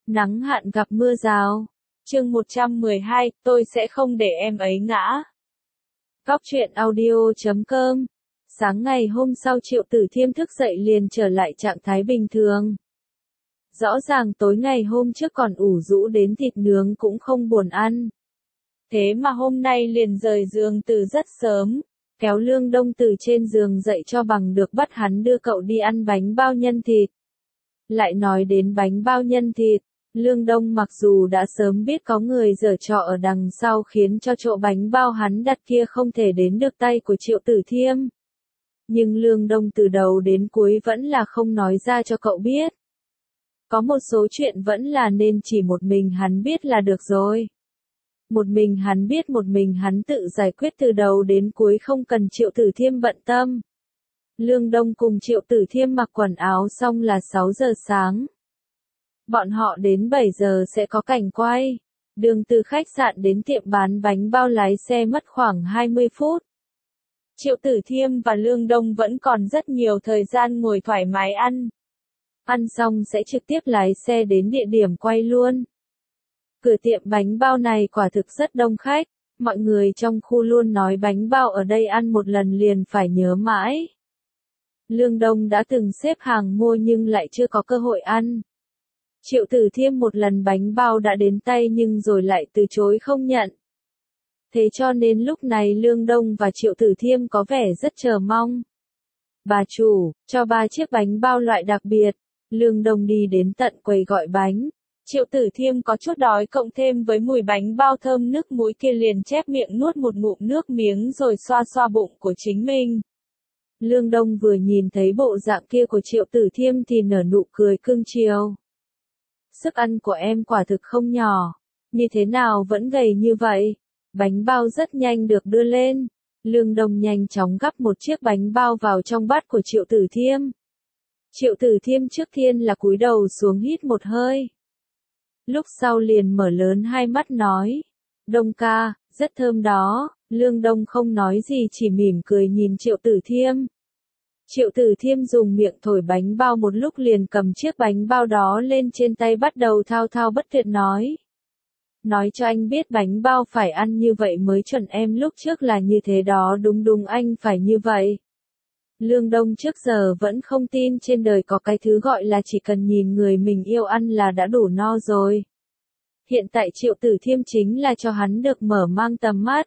Nắng hạn gặp mưa rào. Chương 112, tôi sẽ không để em ấy ngã. Góc truyện audio.com. Sáng ngày hôm sau Triệu Tử Thiêm thức dậy liền trở lại trạng thái bình thường. Rõ ràng tối ngày hôm trước còn ủ rũ đến thịt nướng cũng không buồn ăn. Thế mà hôm nay liền rời giường từ rất sớm, kéo Lương Đông từ trên giường dậy cho bằng được bắt hắn đưa cậu đi ăn bánh bao nhân thịt. Lại nói đến bánh bao nhân thịt, Lương Đông mặc dù đã sớm biết có người giở trò ở đằng sau khiến cho chỗ bánh bao hắn đặt kia không thể đến được tay của Triệu Tử Thiêm. Nhưng Lương Đông từ đầu đến cuối vẫn là không nói ra cho cậu biết. Có một số chuyện vẫn là nên chỉ một mình hắn biết là được rồi. Một mình hắn biết, một mình hắn tự giải quyết từ đầu đến cuối, không cần Triệu Tử Thiêm bận tâm. Lương Đông cùng Triệu Tử Thiêm mặc quần áo xong là 6 giờ sáng. Bọn họ đến 7 giờ sẽ có cảnh quay. Đường từ khách sạn đến tiệm bán bánh bao lái xe mất khoảng 20 phút. Triệu Tử Thiêm và Lương Đông vẫn còn rất nhiều thời gian ngồi thoải mái ăn. Ăn xong sẽ trực tiếp lái xe đến địa điểm quay luôn. Cửa tiệm bánh bao này quả thực rất đông khách. Mọi người trong khu luôn nói bánh bao ở đây ăn một lần liền phải nhớ mãi. Lương Đông đã từng xếp hàng mua nhưng lại chưa có cơ hội ăn. Triệu Tử Thiêm một lần bánh bao đã đến tay nhưng rồi lại từ chối không nhận. Thế cho nên lúc này Lương Đông và Triệu Tử Thiêm có vẻ rất chờ mong. Bà chủ, cho 3 chiếc bánh bao loại đặc biệt. Lương Đông đi đến tận quầy gọi bánh. Triệu Tử Thiêm có chút đói cộng thêm với mùi bánh bao thơm nước mũi kia liền chép miệng nuốt một ngụm nước miếng rồi xoa xoa bụng của chính mình. Lương Đông vừa nhìn thấy bộ dạng kia của Triệu Tử Thiêm thì nở nụ cười cưng chiều. Sức ăn của em quả thực không nhỏ. Như thế nào vẫn gầy như vậy? Bánh bao rất nhanh được đưa lên. Lương Đông nhanh chóng gắp một chiếc bánh bao vào trong bát của Triệu Tử Thiêm. Triệu Tử Thiêm trước tiên là cúi đầu xuống hít một hơi. Lúc sau liền mở lớn hai mắt nói. Đông ca, rất thơm đó. Lương Đông không nói gì chỉ mỉm cười nhìn Triệu Tử Thiêm. Triệu Tử Thiêm dùng miệng thổi bánh bao một lúc liền cầm chiếc bánh bao đó lên trên tay bắt đầu thao thao bất tuyệt nói. Nói cho anh biết bánh bao phải ăn như vậy mới chuẩn, em lúc trước là như thế đó, đúng đúng anh phải như vậy. Lương Đông trước giờ vẫn không tin trên đời có cái thứ gọi là chỉ cần nhìn người mình yêu ăn là đã đủ no rồi. Hiện tại Triệu Tử Thiêm chính là cho hắn được mở mang tầm mắt.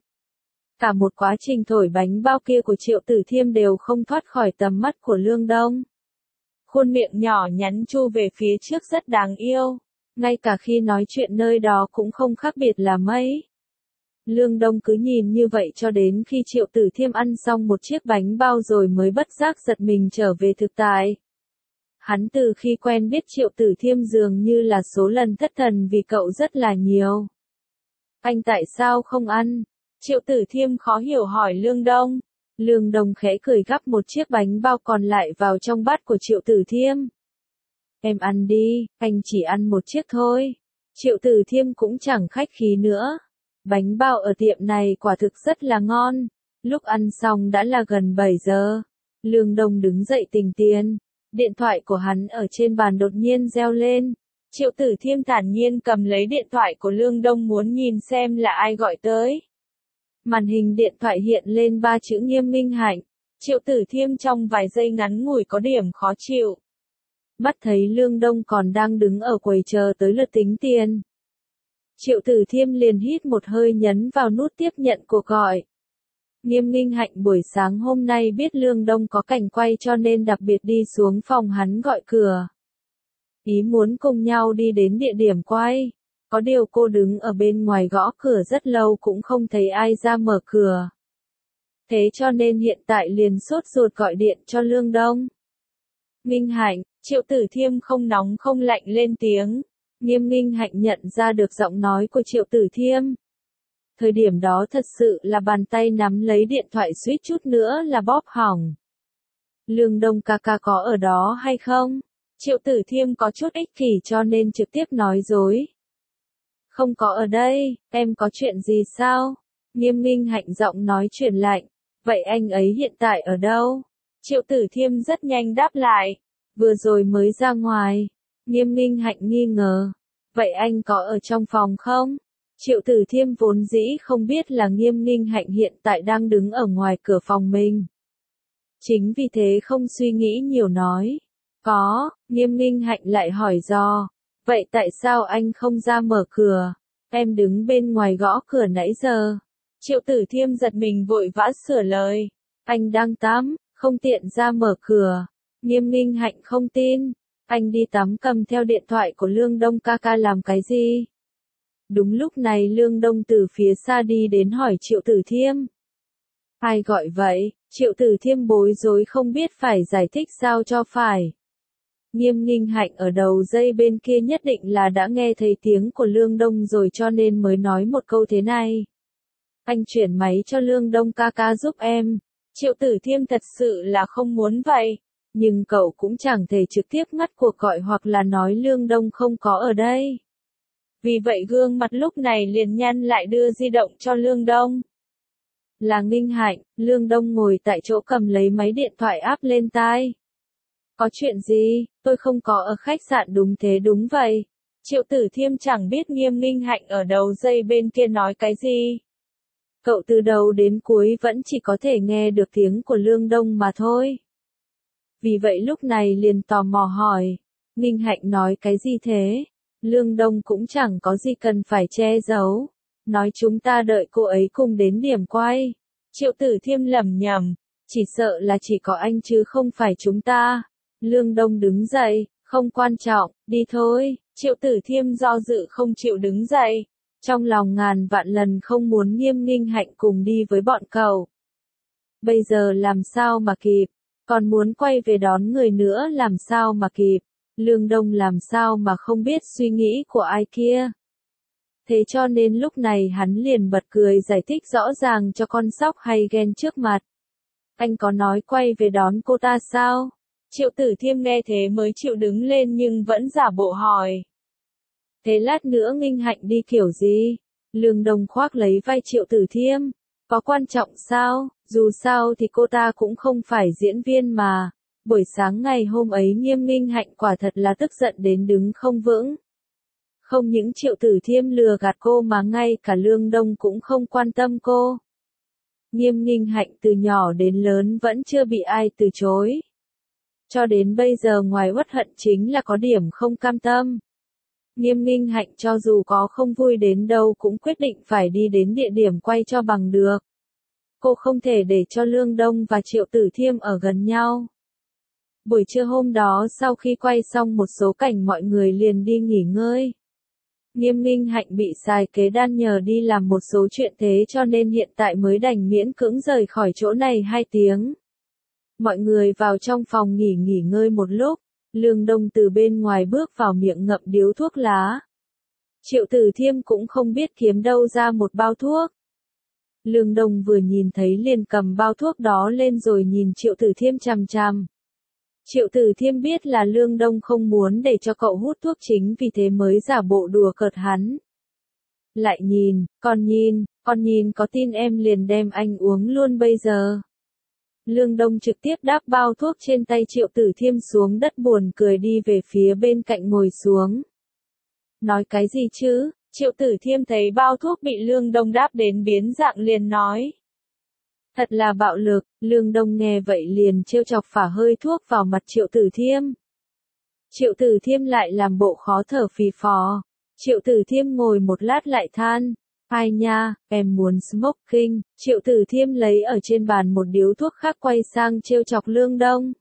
Cả một quá trình thổi bánh bao kia của Triệu Tử Thiêm đều không thoát khỏi tầm mắt của Lương Đông. Khuôn miệng nhỏ nhắn chu về phía trước rất đáng yêu. Ngay cả khi nói chuyện nơi đó cũng không khác biệt là mấy. Lương Đông cứ nhìn như vậy cho đến khi Triệu Tử Thiêm ăn xong một chiếc bánh bao rồi mới bất giác giật mình trở về thực tại. Hắn từ khi quen biết Triệu Tử Thiêm dường như là số lần thất thần vì cậu rất là nhiều. Anh tại sao không ăn? Triệu Tử Thiêm khó hiểu hỏi Lương Đông. Lương Đông khẽ cười gắp một chiếc bánh bao còn lại vào trong bát của Triệu Tử Thiêm. Em ăn đi, anh chỉ ăn một chiếc thôi. Triệu Tử Thiêm cũng chẳng khách khí nữa. Bánh bao ở tiệm này quả thực rất là ngon. Lúc ăn xong đã là gần 7 giờ. Lương Đông đứng dậy tính tiền. Điện thoại của hắn ở trên bàn đột nhiên reo lên. Triệu Tử Thiêm thản nhiên cầm lấy điện thoại của Lương Đông muốn nhìn xem là ai gọi tới. Màn hình điện thoại hiện lên 3 chữ Nghiêm Minh Hạnh. Triệu Tử Thiêm trong vài giây ngắn ngủi có điểm khó chịu. Mắt thấy Lương Đông còn đang đứng ở quầy chờ tới lượt tính tiền. Triệu Tử Thiêm liền hít một hơi nhấn vào nút tiếp nhận cuộc gọi. Nghiêm Minh Hạnh buổi sáng hôm nay biết Lương Đông có cảnh quay cho nên đặc biệt đi xuống phòng hắn gọi cửa. Ý muốn cùng nhau đi đến địa điểm quay. Có điều cô đứng ở bên ngoài gõ cửa rất lâu cũng không thấy ai ra mở cửa. Thế cho nên hiện tại liền sốt ruột gọi điện cho Lương Đông. Minh Hạnh, Triệu Tử Thiêm không nóng không lạnh lên tiếng. Nghiêm Minh Hạnh nhận ra được giọng nói của Triệu Tử Thiêm. Thời điểm đó thật sự là bàn tay nắm lấy điện thoại suýt chút nữa là bóp hỏng. Lương Đông ca ca có ở đó hay không? Triệu Tử Thiêm có chút ích kỷ cho nên trực tiếp nói dối. Không có ở đây, em có chuyện gì sao? Nghiêm Minh Hạnh giọng nói chuyển lạnh. Vậy anh ấy hiện tại ở đâu? Triệu Tử Thiêm rất nhanh đáp lại. Vừa rồi mới ra ngoài. Nghiêm Minh Hạnh nghi ngờ. Vậy anh có ở trong phòng không? Triệu Tử Thiêm vốn dĩ không biết là Nghiêm Nghinh Hạnh hiện tại đang đứng ở ngoài cửa phòng mình. Chính vì thế không suy nghĩ nhiều nói. Có, Nghiêm Nghinh Hạnh lại hỏi dò. Vậy tại sao anh không ra mở cửa? Em đứng bên ngoài gõ cửa nãy giờ. Triệu Tử Thiêm giật mình vội vã sửa lời. Anh đang tắm, không tiện ra mở cửa. Nghiêm Nghinh Hạnh không tin. Anh đi tắm cầm theo điện thoại của Lương Đông ca ca làm cái gì? Đúng lúc này Lương Đông từ phía xa đi đến hỏi Triệu Tử Thiêm. Ai gọi vậy? Triệu Tử Thiêm bối rối không biết phải giải thích sao cho phải. Nghiêm Nghinh Hạnh ở đầu dây bên kia nhất định là đã nghe thấy tiếng của Lương Đông rồi cho nên mới nói một câu thế này. Anh chuyển máy cho Lương Đông ca ca giúp em. Triệu Tử Thiêm thật sự là không muốn vậy. Nhưng cậu cũng chẳng thể trực tiếp ngắt cuộc gọi hoặc là nói Lương Đông không có ở đây. Vì vậy gương mặt lúc này liền nhăn lại đưa di động cho Lương Đông. Là Nghinh Hạnh, Lương Đông ngồi tại chỗ cầm lấy máy điện thoại áp lên tai. Có chuyện gì, tôi không có ở khách sạn đúng thế đúng vậy. Triệu Tử Thiêm chẳng biết Nghiêm Nghinh Hạnh ở đầu dây bên kia nói cái gì. Cậu từ đầu đến cuối vẫn chỉ có thể nghe được tiếng của Lương Đông mà thôi. Vì vậy lúc này liền tò mò hỏi, Nghinh Hạnh nói cái gì thế? Lương Đông cũng chẳng có gì cần phải che giấu. Nói chúng ta đợi cô ấy cùng đến điểm quay. Triệu Tử Thiêm lẩm nhẩm, chỉ sợ là chỉ có anh chứ không phải chúng ta. Lương Đông đứng dậy, không quan trọng, đi thôi. Triệu Tử Thiêm do dự không chịu đứng dậy. Trong lòng ngàn vạn lần không muốn Nghiêm Nghinh Hạnh cùng đi với bọn cậu. Bây giờ làm sao mà kịp, còn muốn quay về đón người nữa làm sao mà kịp. Lương Đông làm sao mà không biết suy nghĩ của ai kia. Thế cho nên lúc này hắn liền bật cười giải thích rõ ràng cho con sóc hay ghen trước mặt. Anh có nói quay về đón cô ta sao? Triệu Tử Thiêm nghe thế mới chịu đứng lên nhưng vẫn giả bộ hỏi. Thế lát nữa Nghinh Hạnh đi kiểu gì? Lương Đông khoác lấy vai Triệu Tử Thiêm. Có quan trọng sao? Dù sao thì cô ta cũng không phải diễn viên mà. Buổi sáng ngày hôm ấy Nghiêm Nghinh Hạnh quả thật là tức giận đến đứng không vững. Không những Triệu Tử Thiêm lừa gạt cô mà ngay cả Lương Đông cũng không quan tâm cô. Nghiêm Nghinh Hạnh từ nhỏ đến lớn vẫn chưa bị ai từ chối. Cho đến bây giờ ngoài uất hận chính là có điểm không cam tâm. Nghiêm Nghinh Hạnh cho dù có không vui đến đâu cũng quyết định phải đi đến địa điểm quay cho bằng được. Cô không thể để cho Lương Đông và Triệu Tử Thiêm ở gần nhau. Buổi trưa hôm đó sau khi quay xong một số cảnh mọi người liền đi nghỉ ngơi. Nghiêm Nghinh Hạnh bị Sài Kế Đan nhờ đi làm một số chuyện thế cho nên hiện tại mới đành miễn cưỡng rời khỏi chỗ này 2 tiếng. Mọi người vào trong phòng nghỉ ngơi một lúc, Lương Đông từ bên ngoài bước vào miệng ngậm điếu thuốc lá. Triệu Tử Thiêm cũng không biết kiếm đâu ra một bao thuốc. Lương Đông vừa nhìn thấy liền cầm bao thuốc đó lên rồi nhìn Triệu Tử Thiêm chằm chằm. Triệu Tử Thiêm biết là Lương Đông không muốn để cho cậu hút thuốc chính vì thế mới giả bộ đùa cợt hắn. Lại nhìn, con nhìn có tin em liền đem anh uống luôn bây giờ. Lương Đông trực tiếp đáp bao thuốc trên tay Triệu Tử Thiêm xuống đất buồn cười đi về phía bên cạnh ngồi xuống. Nói cái gì chứ? Triệu Tử Thiêm thấy bao thuốc bị Lương Đông đáp đến biến dạng liền nói. Thật là bạo lực, Lương Đông nghe vậy liền trêu chọc phả hơi thuốc vào mặt Triệu Tử Thiêm. Triệu Tử Thiêm lại làm bộ khó thở phì phò. Triệu Tử Thiêm ngồi một lát lại than. Ai nha, em muốn smoking. Triệu Tử Thiêm lấy ở trên bàn một điếu thuốc khác quay sang trêu chọc Lương Đông.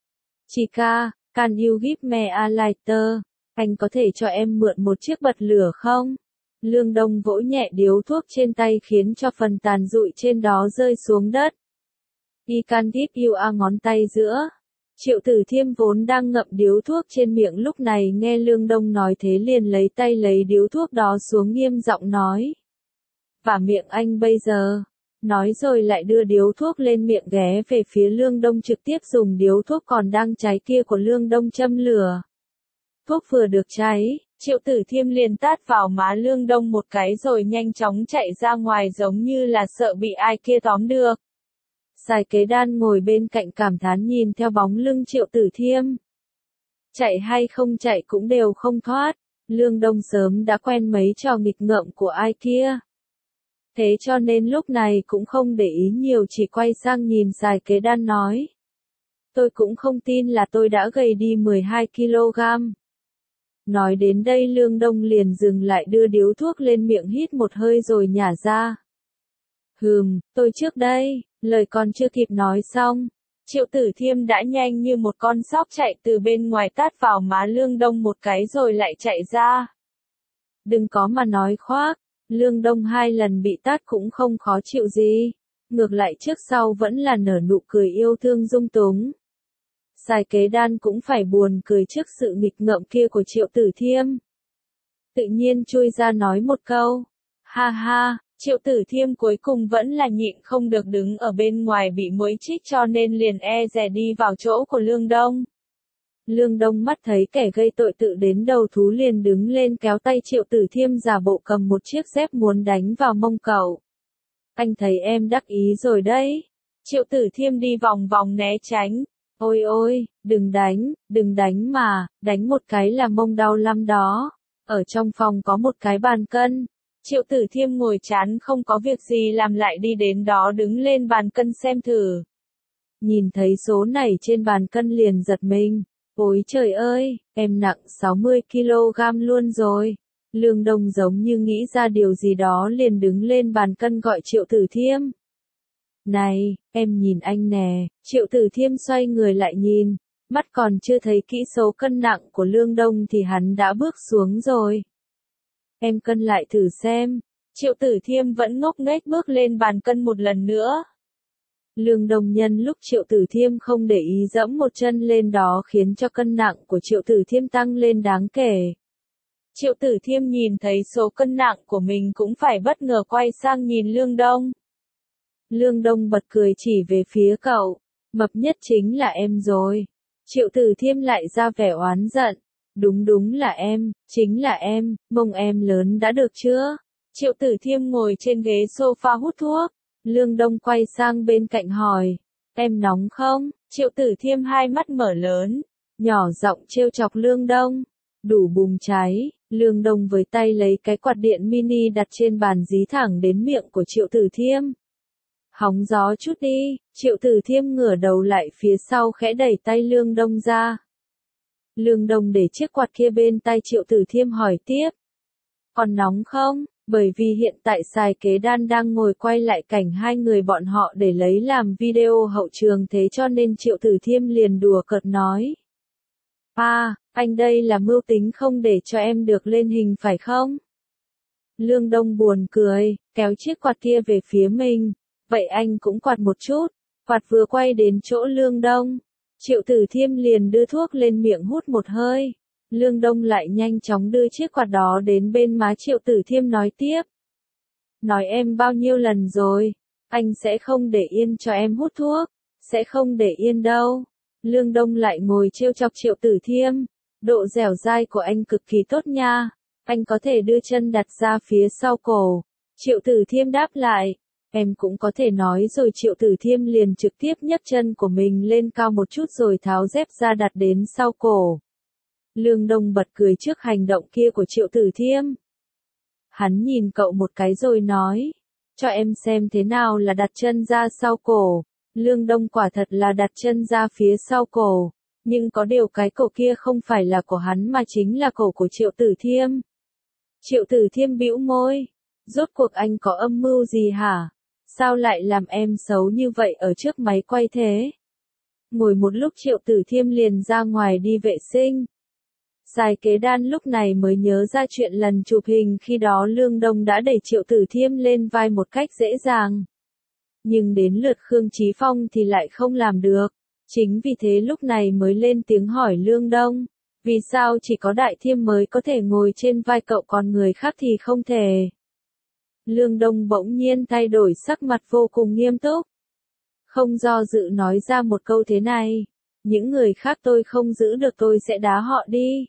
Chica, can you give me a lighter? Anh có thể cho em mượn một chiếc bật lửa không? Lương Đông vỗ nhẹ điếu thuốc trên tay khiến cho phần tàn rụi trên đó rơi xuống đất. I can give you a ngón tay giữa. Triệu Tử Thiêm vốn đang ngậm điếu thuốc trên miệng lúc này nghe Lương Đông nói thế liền lấy tay lấy điếu thuốc đó xuống nghiêm giọng nói. Và miệng anh bây giờ. Nói rồi lại đưa điếu thuốc lên miệng ghé về phía Lương Đông trực tiếp dùng điếu thuốc còn đang cháy kia của Lương Đông châm lửa. Thuốc vừa được cháy, Triệu Tử Thiêm liền tát vào má Lương Đông một cái rồi nhanh chóng chạy ra ngoài giống như là sợ bị ai kia tóm được. Sài Kế Đan ngồi bên cạnh cảm thán nhìn theo bóng lưng Triệu Tử Thiêm. Chạy hay không chạy cũng đều không thoát. Lương Đông sớm đã quen mấy trò nghịch ngợm của ai kia. Thế cho nên lúc này cũng không để ý nhiều, chỉ quay sang nhìn Sài Kế Đan nói. Tôi cũng không tin là tôi đã gầy đi 12 kg. Nói đến đây Lương Đông liền dừng lại, đưa điếu thuốc lên miệng hít một hơi rồi nhả ra. Tôi trước đây, lời còn chưa kịp nói xong. Triệu Tử Thiêm đã nhanh như một con sóc chạy từ bên ngoài tát vào má Lương Đông một cái rồi lại chạy ra. Đừng có mà nói khoác, Lương Đông 2 lần bị tát cũng không khó chịu gì. Ngược lại trước sau vẫn là nở nụ cười yêu thương dung túng. Sài Kế Đan cũng phải buồn cười trước sự nghịch ngợm kia của Triệu Tử Thiêm. Tự nhiên chui ra nói một câu. Ha ha, Triệu Tử Thiêm cuối cùng vẫn là nhịn không được, đứng ở bên ngoài bị muỗi chích cho nên liền e dè đi vào chỗ của Lương Đông. Lương Đông mắt thấy kẻ gây tội tự đến đầu thú liền đứng lên kéo tay Triệu Tử Thiêm, giả bộ cầm một chiếc dép muốn đánh vào mông cậu. Anh thấy em đắc ý rồi đấy. Triệu Tử Thiêm đi vòng vòng né tránh. Ôi ôi, đừng đánh mà, đánh một cái là mông đau lắm đó. Ở trong phòng có một cái bàn cân. Triệu Tử Thiêm ngồi chán không có việc gì làm lại đi đến đó đứng lên bàn cân xem thử. Nhìn thấy số này trên bàn cân liền giật mình. Ôi trời ơi, em nặng 60 kg luôn rồi. Lương Đông giống như nghĩ ra điều gì đó liền đứng lên bàn cân gọi Triệu Tử Thiêm. Này, em nhìn anh nè. Triệu Tử Thiêm xoay người lại nhìn. Mắt còn chưa thấy kỹ số cân nặng của Lương Đông thì hắn đã bước xuống rồi. Em cân lại thử xem. Triệu Tử Thiêm vẫn ngốc nghếch bước lên bàn cân một lần nữa. Lương Đông nhân lúc Triệu Tử Thiêm không để ý dẫm một chân lên đó khiến cho cân nặng của Triệu Tử Thiêm tăng lên đáng kể. Triệu Tử Thiêm nhìn thấy số cân nặng của mình cũng phải bất ngờ quay sang nhìn Lương Đông. Lương Đông bật cười chỉ về phía cậu. Mập nhất chính là em rồi. Triệu Tử Thiêm lại ra vẻ oán giận. Đúng là em, chính là em, mông em lớn đã được chưa? Triệu Tử Thiêm ngồi trên ghế sofa hút thuốc. Lương Đông quay sang bên cạnh hỏi. Em nóng không? Triệu Tử Thiêm hai mắt mở lớn. Nhỏ giọng trêu chọc Lương Đông. Đủ bùng cháy. Lương Đông với tay lấy cái quạt điện mini đặt trên bàn dí thẳng đến miệng của Triệu Tử Thiêm. Hóng gió chút đi. Triệu Tử Thiêm ngửa đầu lại phía sau khẽ đẩy tay Lương Đông ra. Lương Đông để chiếc quạt kia bên tai Triệu Tử Thiêm hỏi tiếp. Còn nóng không? Bởi vì hiện tại Sài Kế Đan đang ngồi quay lại cảnh hai người bọn họ để lấy làm video hậu trường, thế cho nên Triệu Tử Thiêm liền đùa cợt nói. Anh đây là mưu tính không để cho em được lên hình phải không? Lương Đông buồn cười, kéo chiếc quạt kia về phía mình. Vậy anh cũng quạt một chút. Quạt vừa quay đến chỗ Lương Đông. Triệu Tử Thiêm liền đưa thuốc lên miệng hút một hơi. Lương Đông lại nhanh chóng đưa chiếc quạt đó đến bên má Triệu Tử Thiêm nói tiếp. Nói em bao nhiêu lần rồi, anh sẽ không để yên cho em hút thuốc, sẽ không để yên đâu. Lương Đông lại ngồi trêu chọc Triệu Tử Thiêm. Độ dẻo dai của anh cực kỳ tốt nha, anh có thể đưa chân đặt ra phía sau cổ. Triệu Tử Thiêm đáp lại. Em cũng có thể nói rồi. Triệu Tử Thiêm liền trực tiếp nhấc chân của mình lên cao một chút rồi tháo dép ra đặt đến sau cổ. Lương Đông bật cười trước hành động kia của Triệu Tử Thiêm. Hắn nhìn cậu một cái rồi nói. Cho em xem thế nào là đặt chân ra sau cổ. Lương Đông quả thật là đặt chân ra phía sau cổ. Nhưng có điều cái cổ kia không phải là của hắn mà chính là cổ của Triệu Tử Thiêm. Triệu Tử Thiêm bĩu môi. Rốt cuộc anh có âm mưu gì hả? Sao lại làm em xấu như vậy ở trước máy quay thế? Ngồi một lúc Triệu Tử Thiêm liền ra ngoài đi vệ sinh. Sài Kế Đan lúc này mới nhớ ra chuyện lần chụp hình khi đó Lương Đông đã đẩy Triệu Tử Thiêm lên vai một cách dễ dàng. Nhưng đến lượt Khương Chí Phong thì lại không làm được. Chính vì thế lúc này mới lên tiếng hỏi Lương Đông. Vì sao chỉ có Đại Thiêm mới có thể ngồi trên vai cậu còn người khác thì không thể? Lương Đông bỗng nhiên thay đổi sắc mặt vô cùng nghiêm túc. Không do dự nói ra một câu thế này. Những người khác tôi không giữ được tôi sẽ đá họ đi.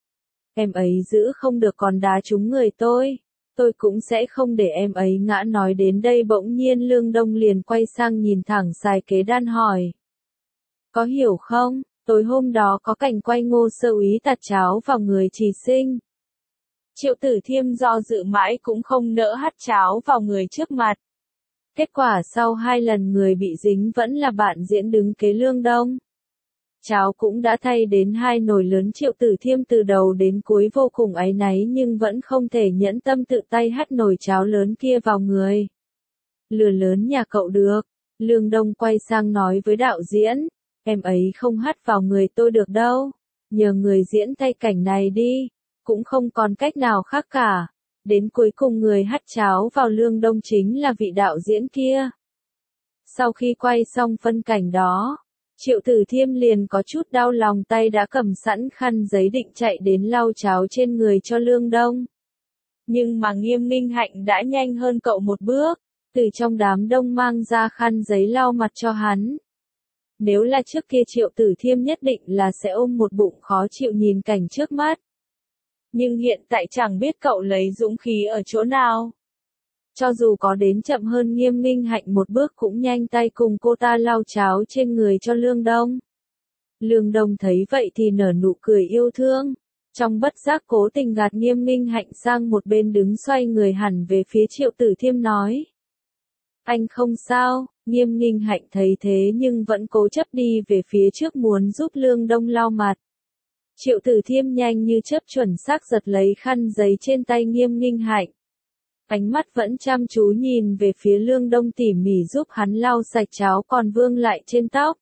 Em ấy giữ không được còn đá trúng người tôi cũng sẽ không để em ấy ngã. Nói đến đây bỗng nhiên Lương Đông liền quay sang nhìn thẳng Sài Kế Đan hỏi. Có hiểu không, tối hôm đó có cảnh quay Ngô Sơ Úy tạt cháo vào người Trì Sinh. Triệu Tử Thiêm do dự mãi cũng không nỡ hắt cháo vào người trước mặt. Kết quả sau 2 lần người bị dính vẫn là bạn diễn đứng kế Lương Đông. Cháo cũng đã thay đến 2 nồi lớn. Triệu Tử Thiêm từ đầu đến cuối vô cùng áy náy nhưng vẫn không thể nhẫn tâm tự tay hắt nồi cháo lớn kia vào người. Lừa lớn nhà cậu được. Lương Đông quay sang nói với đạo diễn, em ấy không hắt vào người tôi được đâu. Nhờ người diễn thay cảnh này đi. Cũng không còn cách nào khác cả. Đến cuối cùng người hắt cháo vào Lương Đông chính là vị đạo diễn kia. Sau khi quay xong phân cảnh đó, Triệu Tử Thiêm liền có chút đau lòng, tay đã cầm sẵn khăn giấy định chạy đến lau cháo trên người cho Lương Đông. Nhưng mà Nghiêm Minh Hạnh đã nhanh hơn cậu một bước, từ trong đám đông mang ra khăn giấy lau mặt cho hắn. Nếu là trước kia Triệu Tử Thiêm nhất định là sẽ ôm một bụng khó chịu nhìn cảnh trước mắt. Nhưng hiện tại chẳng biết cậu lấy dũng khí ở chỗ nào. Cho dù có đến chậm hơn Nghiêm Minh Hạnh một bước cũng nhanh tay cùng cô ta lau cháo trên người cho Lương Đông. Lương Đông thấy vậy thì nở nụ cười yêu thương. Trong bất giác cố tình gạt Nghiêm Minh Hạnh sang một bên, đứng xoay người hẳn về phía Triệu Tử Thiêm nói. Anh không sao. Nghiêm Minh Hạnh thấy thế nhưng vẫn cố chấp đi về phía trước muốn giúp Lương Đông lau mặt. Triệu Tử Thiêm nhanh như chớp chuẩn xác giật lấy khăn giấy trên tay Nghiêm Minh Hạnh. Ánh mắt vẫn chăm chú nhìn về phía Lương Đông tỉ mỉ giúp hắn lau sạch cháo còn vương lại trên tóc.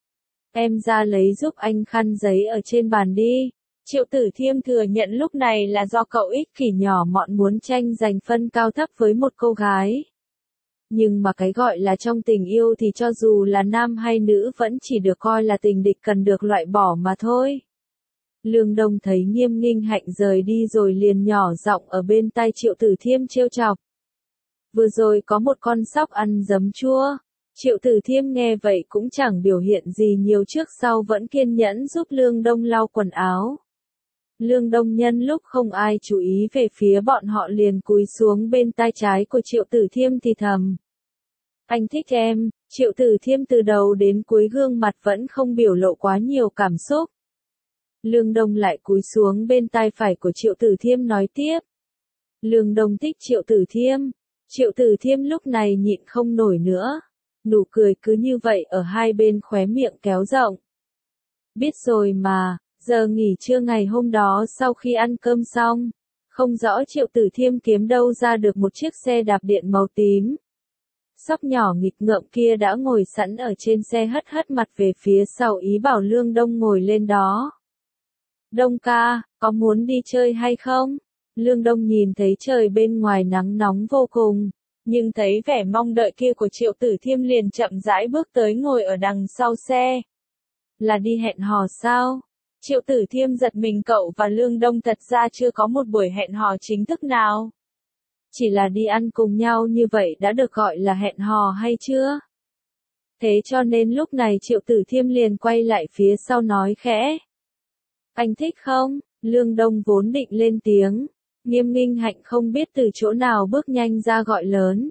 Em ra lấy giúp anh khăn giấy ở trên bàn đi. Triệu Tử Thiêm thừa nhận lúc này là do cậu ích kỷ nhỏ mọn muốn tranh giành phân cao thấp với một cô gái. Nhưng mà cái gọi là trong tình yêu thì cho dù là nam hay nữ vẫn chỉ được coi là tình địch cần được loại bỏ mà thôi. Lương Đông thấy Nghiêm Minh Hạnh rời đi rồi liền nhỏ giọng ở bên tai Triệu Tử Thiêm trêu chọc. Vừa rồi có một con sóc ăn giấm chua. Triệu Tử Thiêm nghe vậy cũng chẳng biểu hiện gì nhiều, trước sau vẫn kiên nhẫn giúp Lương Đông lau quần áo. Lương Đông nhân lúc không ai chú ý về phía bọn họ liền cúi xuống bên tai trái của Triệu Tử Thiêm thì thầm. Anh thích em. Triệu Tử Thiêm từ đầu đến cuối gương mặt vẫn không biểu lộ quá nhiều cảm xúc. Lương Đông lại cúi xuống bên tai phải của Triệu Tử Thiêm nói tiếp. Lương Đông thích Triệu Tử Thiêm. Triệu Tử Thiêm lúc này nhịn không nổi nữa. Nụ cười cứ như vậy ở hai bên khóe miệng kéo rộng. Biết rồi mà, giờ nghỉ trưa ngày hôm đó sau khi ăn cơm xong, không rõ Triệu Tử Thiêm kiếm đâu ra được một chiếc xe đạp điện màu tím. Sóc nhỏ nghịch ngợm kia đã ngồi sẵn ở trên xe hất hất mặt về phía sau ý bảo Lương Đông ngồi lên đó. Đông ca, có muốn đi chơi hay không? Lương Đông nhìn thấy trời bên ngoài nắng nóng vô cùng, nhưng thấy vẻ mong đợi kia của Triệu Tử Thiêm liền chậm rãi bước tới ngồi ở đằng sau xe. Là đi hẹn hò sao? Triệu Tử Thiêm giật mình, cậu và Lương Đông thật ra chưa có một buổi hẹn hò chính thức nào. Chỉ là đi ăn cùng nhau như vậy đã được gọi là hẹn hò hay chưa? Thế cho nên lúc này Triệu Tử Thiêm liền quay lại phía sau nói khẽ. Anh thích không? Lương Đông vốn định lên tiếng. Nghiêm Minh Hạnh không biết từ chỗ nào bước nhanh ra gọi lớn.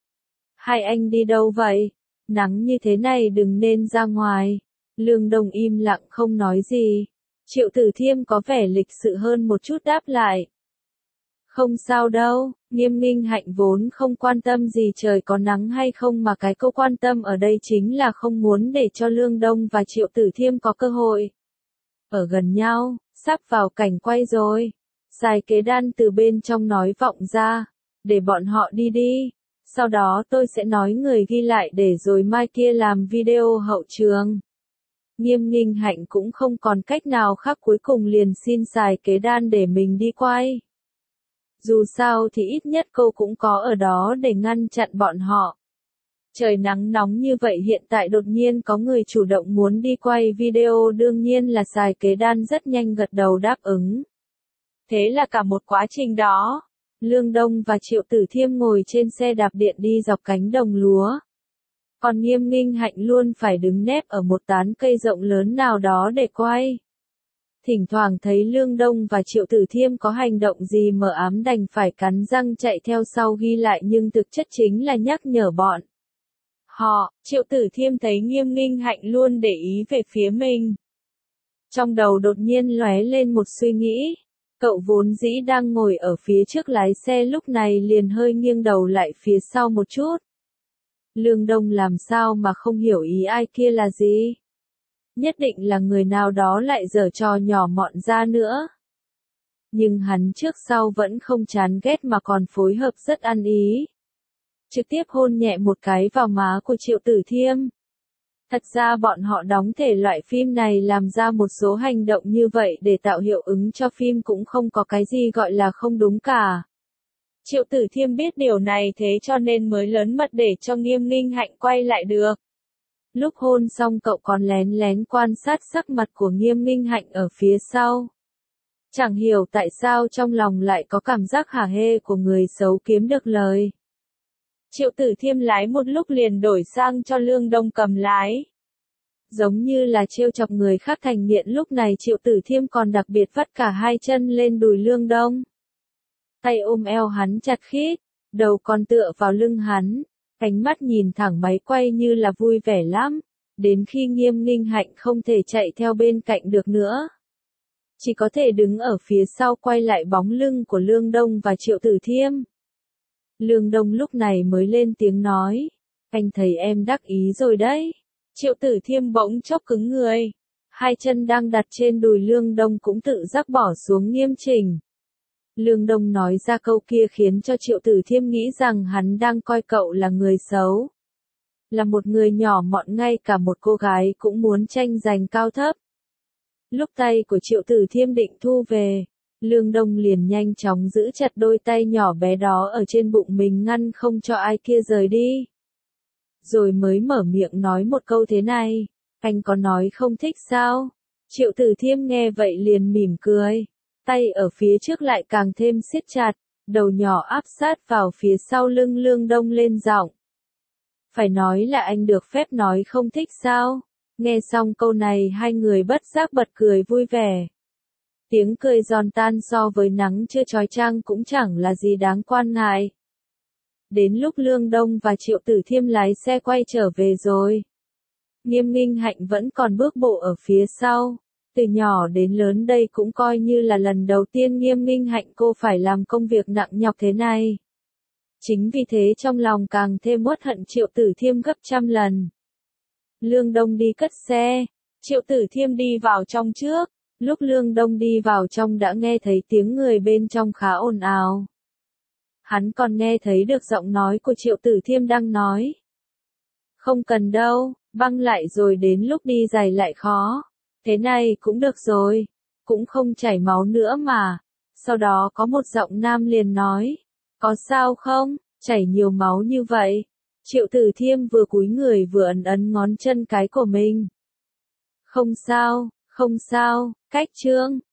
Hai anh đi đâu vậy? Nắng như thế này đừng nên ra ngoài. Lương Đông im lặng không nói gì. Triệu Tử Thiêm có vẻ lịch sự hơn một chút đáp lại. Không sao đâu. Nghiêm Minh Hạnh vốn không quan tâm gì trời có nắng hay không, mà cái cô quan tâm ở đây chính là không muốn để cho Lương Đông và Triệu Tử Thiêm có cơ hội ở gần nhau. Sắp vào cảnh quay rồi. Sài Kế Đan từ bên trong nói vọng ra. Để bọn họ đi đi. Sau đó tôi sẽ nói người ghi lại để rồi mai kia làm video hậu trường. Nghiêm Minh Hạnh cũng không còn cách nào khác, cuối cùng liền xin Sài Kế Đan để mình đi quay. Dù sao thì ít nhất cô cũng có ở đó để ngăn chặn bọn họ. Trời nắng nóng như vậy hiện tại đột nhiên có người chủ động muốn đi quay video, đương nhiên là Sài Kế Đan rất nhanh gật đầu đáp ứng. Thế là cả một quá trình đó, Lương Đông và Triệu Tử Thiêm ngồi trên xe đạp điện đi dọc cánh đồng lúa. Còn Nghiêm Minh Hạnh luôn phải đứng nép ở một tán cây rộng lớn nào đó để quay. Thỉnh thoảng thấy Lương Đông và Triệu Tử Thiêm có hành động gì mờ ám đành phải cắn răng chạy theo sau ghi lại, nhưng thực chất chính là nhắc nhở bọn họ. Triệu Tử Thiêm thấy Nghiêm Minh Hạnh luôn để ý về phía mình. Trong đầu đột nhiên lóe lên một suy nghĩ. Cậu vốn dĩ đang ngồi ở phía trước lái xe lúc này liền hơi nghiêng đầu lại phía sau một chút. Lương Đông làm sao mà không hiểu ý ai kia là gì? Nhất định là người nào đó lại giở trò nhỏ mọn ra nữa. Nhưng hắn trước sau vẫn không chán ghét mà còn phối hợp rất ăn ý. Trực tiếp hôn nhẹ một cái vào má của Triệu Tử Thiêm. Thật ra bọn họ đóng thể loại phim này làm ra một số hành động như vậy để tạo hiệu ứng cho phim cũng không có cái gì gọi là không đúng cả. Triệu Tử Thiêm biết điều này thế cho nên mới lớn mật để cho Nghiêm Nghinh Hạnh quay lại được. Lúc hôn xong cậu còn lén lén quan sát sắc mặt của Nghiêm Nghinh Hạnh ở phía sau. Chẳng hiểu tại sao trong lòng lại có cảm giác hả hê của người xấu kiếm được lời. Triệu Tử Thiêm lái một lúc liền đổi sang cho Lương Đông cầm lái. Giống như là trêu chọc người khác thành nghiện lúc này Triệu Tử Thiêm còn đặc biệt vắt cả hai chân lên đùi Lương Đông. Tay ôm eo hắn chặt khít, đầu còn tựa vào lưng hắn, ánh mắt nhìn thẳng máy quay như là vui vẻ lắm, đến khi Nghiêm Nghinh Hạnh không thể chạy theo bên cạnh được nữa. Chỉ có thể đứng ở phía sau quay lại bóng lưng của Lương Đông và Triệu Tử Thiêm. Lương Đông lúc này mới lên tiếng nói, anh thấy em đắc ý rồi đấy. Triệu Tử Thiêm bỗng chốc cứng người, hai chân đang đặt trên đùi Lương Đông cũng tự giác bỏ xuống nghiêm chỉnh. Lương Đông nói ra câu kia khiến cho Triệu Tử Thiêm nghĩ rằng hắn đang coi cậu là người xấu. Là một người nhỏ mọn ngay cả một cô gái cũng muốn tranh giành cao thấp. Lúc tay của Triệu Tử Thiêm định thu về, Lương Đông liền nhanh chóng giữ chặt đôi tay nhỏ bé đó ở trên bụng mình ngăn không cho ai kia rời đi. Rồi mới mở miệng nói một câu thế này, anh có nói không thích sao? Triệu Tử Thiêm nghe vậy liền mỉm cười, tay ở phía trước lại càng thêm siết chặt, đầu nhỏ áp sát vào phía sau lưng Lương Đông lên giọng. Phải nói là anh được phép nói không thích sao? Nghe xong câu này hai người bất giác bật cười vui vẻ. Tiếng cười giòn tan so với nắng chưa chói chang cũng chẳng là gì đáng quan ngại. Đến lúc Lương Đông và Triệu Tử Thiêm lái xe quay trở về rồi. Nghiêm Nghinh Hạnh vẫn còn bước bộ ở phía sau. Từ nhỏ đến lớn đây cũng coi như là lần đầu tiên Nghiêm Nghinh Hạnh cô phải làm công việc nặng nhọc thế này. Chính vì thế trong lòng càng thêm uất hận Triệu Tử Thiêm gấp trăm lần. Lương Đông đi cất xe, Triệu Tử Thiêm đi vào trong trước. Lúc Lương Đông đi vào trong đã nghe thấy tiếng người bên trong khá ồn ào. Hắn còn nghe thấy được giọng nói của Triệu Tử Thiêm đang nói. Không cần đâu, băng lại rồi đến lúc đi giày lại khó. Thế này cũng được rồi, cũng không chảy máu nữa mà. Sau đó có một giọng nam liền nói. Có sao không, chảy nhiều máu như vậy. Triệu Tử Thiêm vừa cúi người vừa ấn ấn ngón chân cái của mình. Không sao, cách Trương.